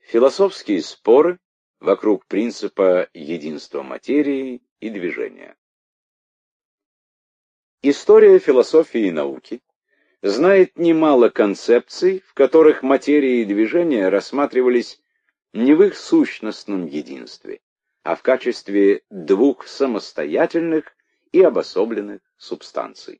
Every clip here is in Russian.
Философские споры вокруг принципа единства материи и движения. История философии и науки знает немало концепций, в которых материя и движение рассматривались не в их сущностном единстве, а в качестве двух самостоятельных и обособленных субстанций.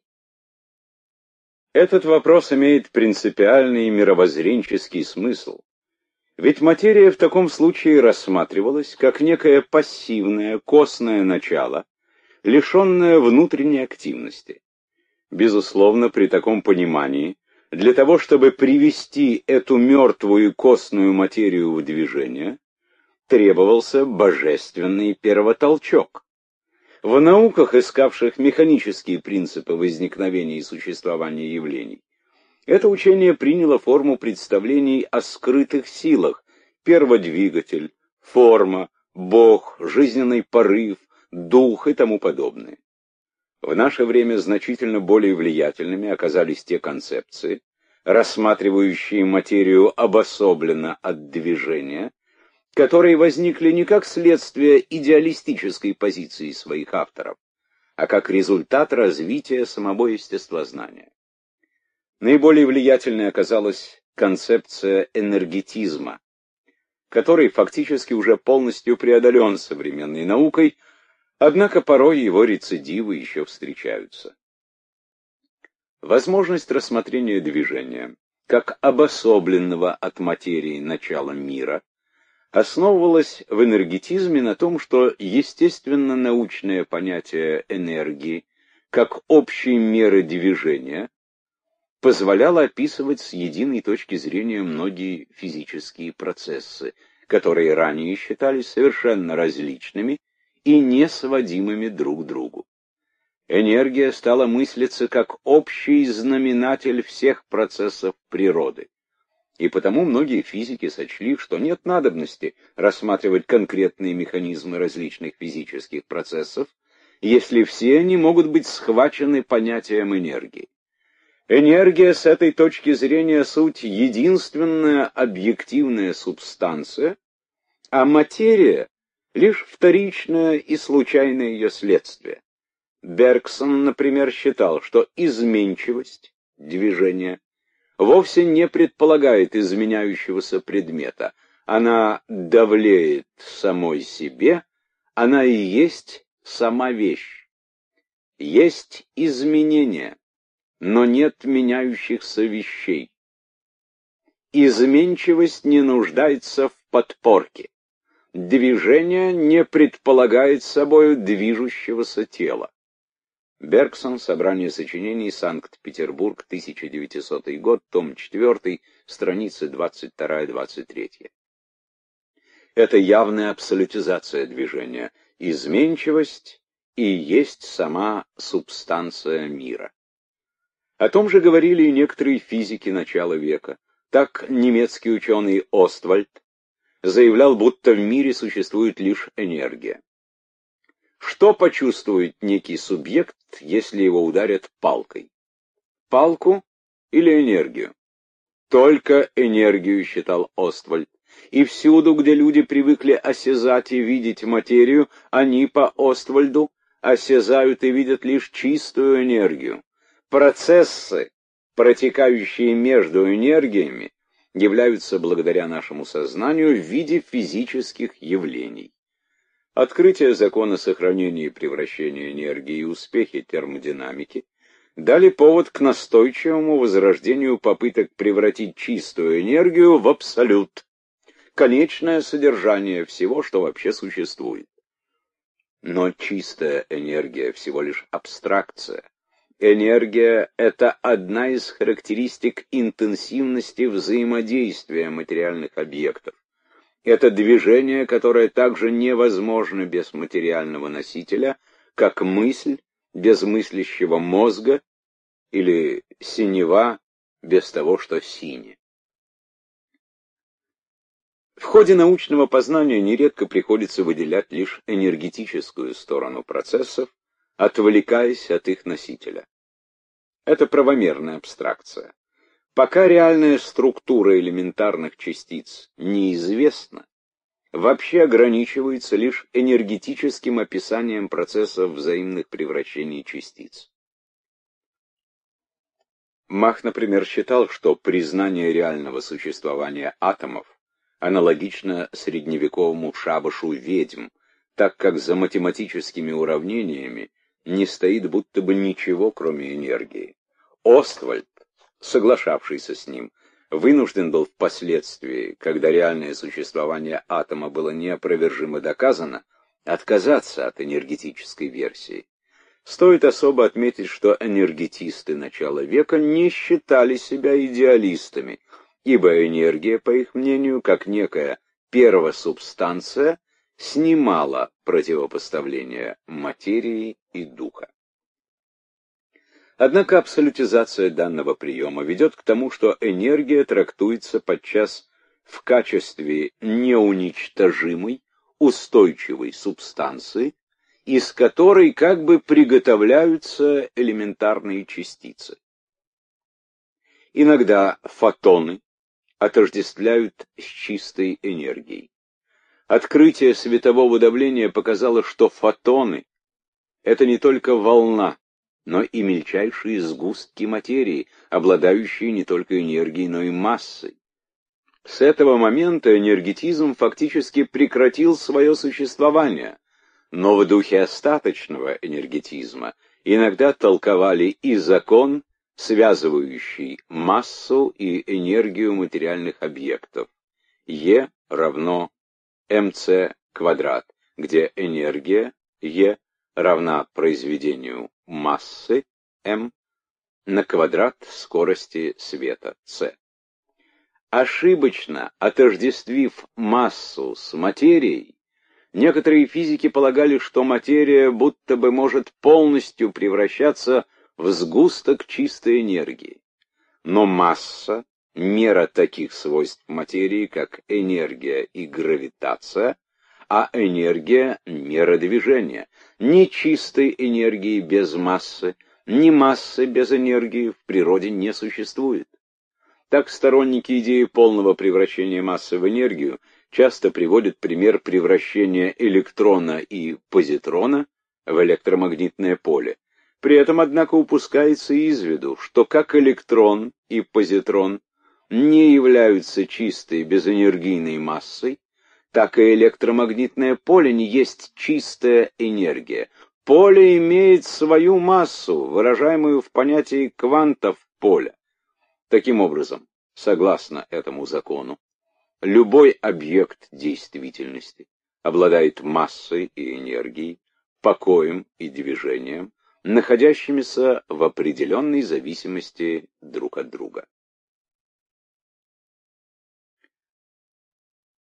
Этот вопрос имеет принципиальный мировоззренческий смысл, ведь материя в таком случае рассматривалась как некое пассивное, косное начало, лишенное внутренней активности. Безусловно, при таком понимании, для того, чтобы привести эту мертвую костную материю в движение, требовался божественный первотолчок. В науках, искавших механические принципы возникновения и существования явлений, это учение приняло форму представлений о скрытых силах: перводвигатель, форма, Бог, жизненный порыв, дух и тому подобное. В наше время значительно более влиятельными оказались те концепции, рассматривающие материю обособленно от движения, которые возникли не как следствие идеалистической позиции своих авторов, а как результат развития самого естествознания. Наиболее влиятельной оказалась концепция энергетизма, который фактически уже полностью преодолен современной наукой, однако порой его рецидивы еще встречаются. Возможность рассмотрения движения как обособленного от материи начала мира основывалась в энергетизме на том, что естественно-научное понятие энергии как общей меры движения позволяло описывать с единой точки зрения многие физические процессы, которые ранее считались совершенно различными и несводимыми друг к другу. Энергия стала мыслиться как общий знаменатель всех процессов природы, и потому многие физики сочли, что нет надобности рассматривать конкретные механизмы различных физических процессов, если все они могут быть схвачены понятием энергии. Энергия с этой точки зрения суть единственная объективная субстанция, а материя лишь вторичное и случайное ее следствие. Бергсон, например, считал, что изменчивость движения вовсе не предполагает изменяющегося предмета. Она давлеет самой себе, она и есть сама вещь. Есть изменения, но нет меняющихся вещей. Изменчивость не нуждается в подпорке. Движение не предполагает собою движущегося тела. Бергсон. Собрание сочинений. Санкт-Петербург. 1900 год. Том 4. Страницы 22-23. Это явная абсолютизация движения. Изменчивость и есть сама субстанция мира. О том же говорили и некоторые физики начала века. Так немецкий ученый Оствальд заявлял, будто в мире существует лишь энергия. Что почувствует некий субъект, если его ударят палкой? Палку или энергию? Только энергию, считал Оствальд. И всюду, где люди привыкли осязать и видеть материю, они, по Оствальду, осязают и видят лишь чистую энергию. Процессы, протекающие между энергиями, являются благодаря нашему сознанию в виде физических явлений. Открытие закона сохранения и превращения энергии и успехи термодинамики дали повод к настойчивому возрождению попыток превратить чистую энергию в абсолют, конечное содержание всего, что вообще существует. Но чистая энергия всего лишь абстракция. Энергия — это одна из характеристик интенсивности взаимодействия материальных объектов. Это движение, которое также невозможно без материального носителя, как мысль без мыслящего мозга или синева без того, что сине. В ходе научного познания нередко приходится выделять лишь энергетическую сторону процессов, отвлекаясь от их носителя. Это правомерная абстракция. Пока реальная структура элементарных частиц неизвестна, вообще ограничивается лишь энергетическим описанием процессов взаимных превращений частиц. Мах, например, считал, что признание реального существования атомов аналогично средневековому шабашу ведьм, так как за математическими уравнениями не стоит будто бы ничего, кроме энергии. Оствальд, соглашавшийся с ним, вынужден был впоследствии, когда реальное существование атома было неопровержимо доказано, отказаться от энергетической версии. Стоит особо отметить, что энергетисты начала века не считали себя идеалистами, ибо энергия, по их мнению, как некая первосубстанция, снимала противопоставление материи и духа. Однако абсолютизация данного приема ведет к тому, что энергия трактуется подчас в качестве неуничтожимой, устойчивой субстанции, из которой как бы приготовляются элементарные частицы. Иногда фотоны отождествляют с чистой энергией. Открытие светового давления показало, что фотоны — это не только волна, но и мельчайшие сгустки материи, обладающие не только энергией, но и массой. С этого момента энергетизм фактически прекратил свое существование, но в духе остаточного энергетизма иногда толковали и закон, связывающий массу и энергию материальных объектов. Е равно mc квадрат, где энергия Е равна произведению массы m на квадрат скорости света c. Ошибочно отождествив массу с материей, некоторые физики полагали, что материя будто бы может полностью превращаться в сгусток чистой энергии. Но масса — мера таких свойств материи, как энергия и гравитация, а энергия — мера движения. Ни чистой энергии без массы, ни массы без энергии в природе не существует. Так сторонники идеи полного превращения массы в энергию часто приводят пример превращения электрона и позитрона в электромагнитное поле. При этом, однако, упускается из виду, что как электрон и позитрон не являются чистой безэнергийной массой, так и электромагнитное поле не есть чистая энергия. Поле имеет свою массу, выражаемую в понятии квантов поля. Таким образом, согласно этому закону, любой объект действительности обладает массой и энергией, покоем и движением, находящимися в определенной зависимости друг от друга.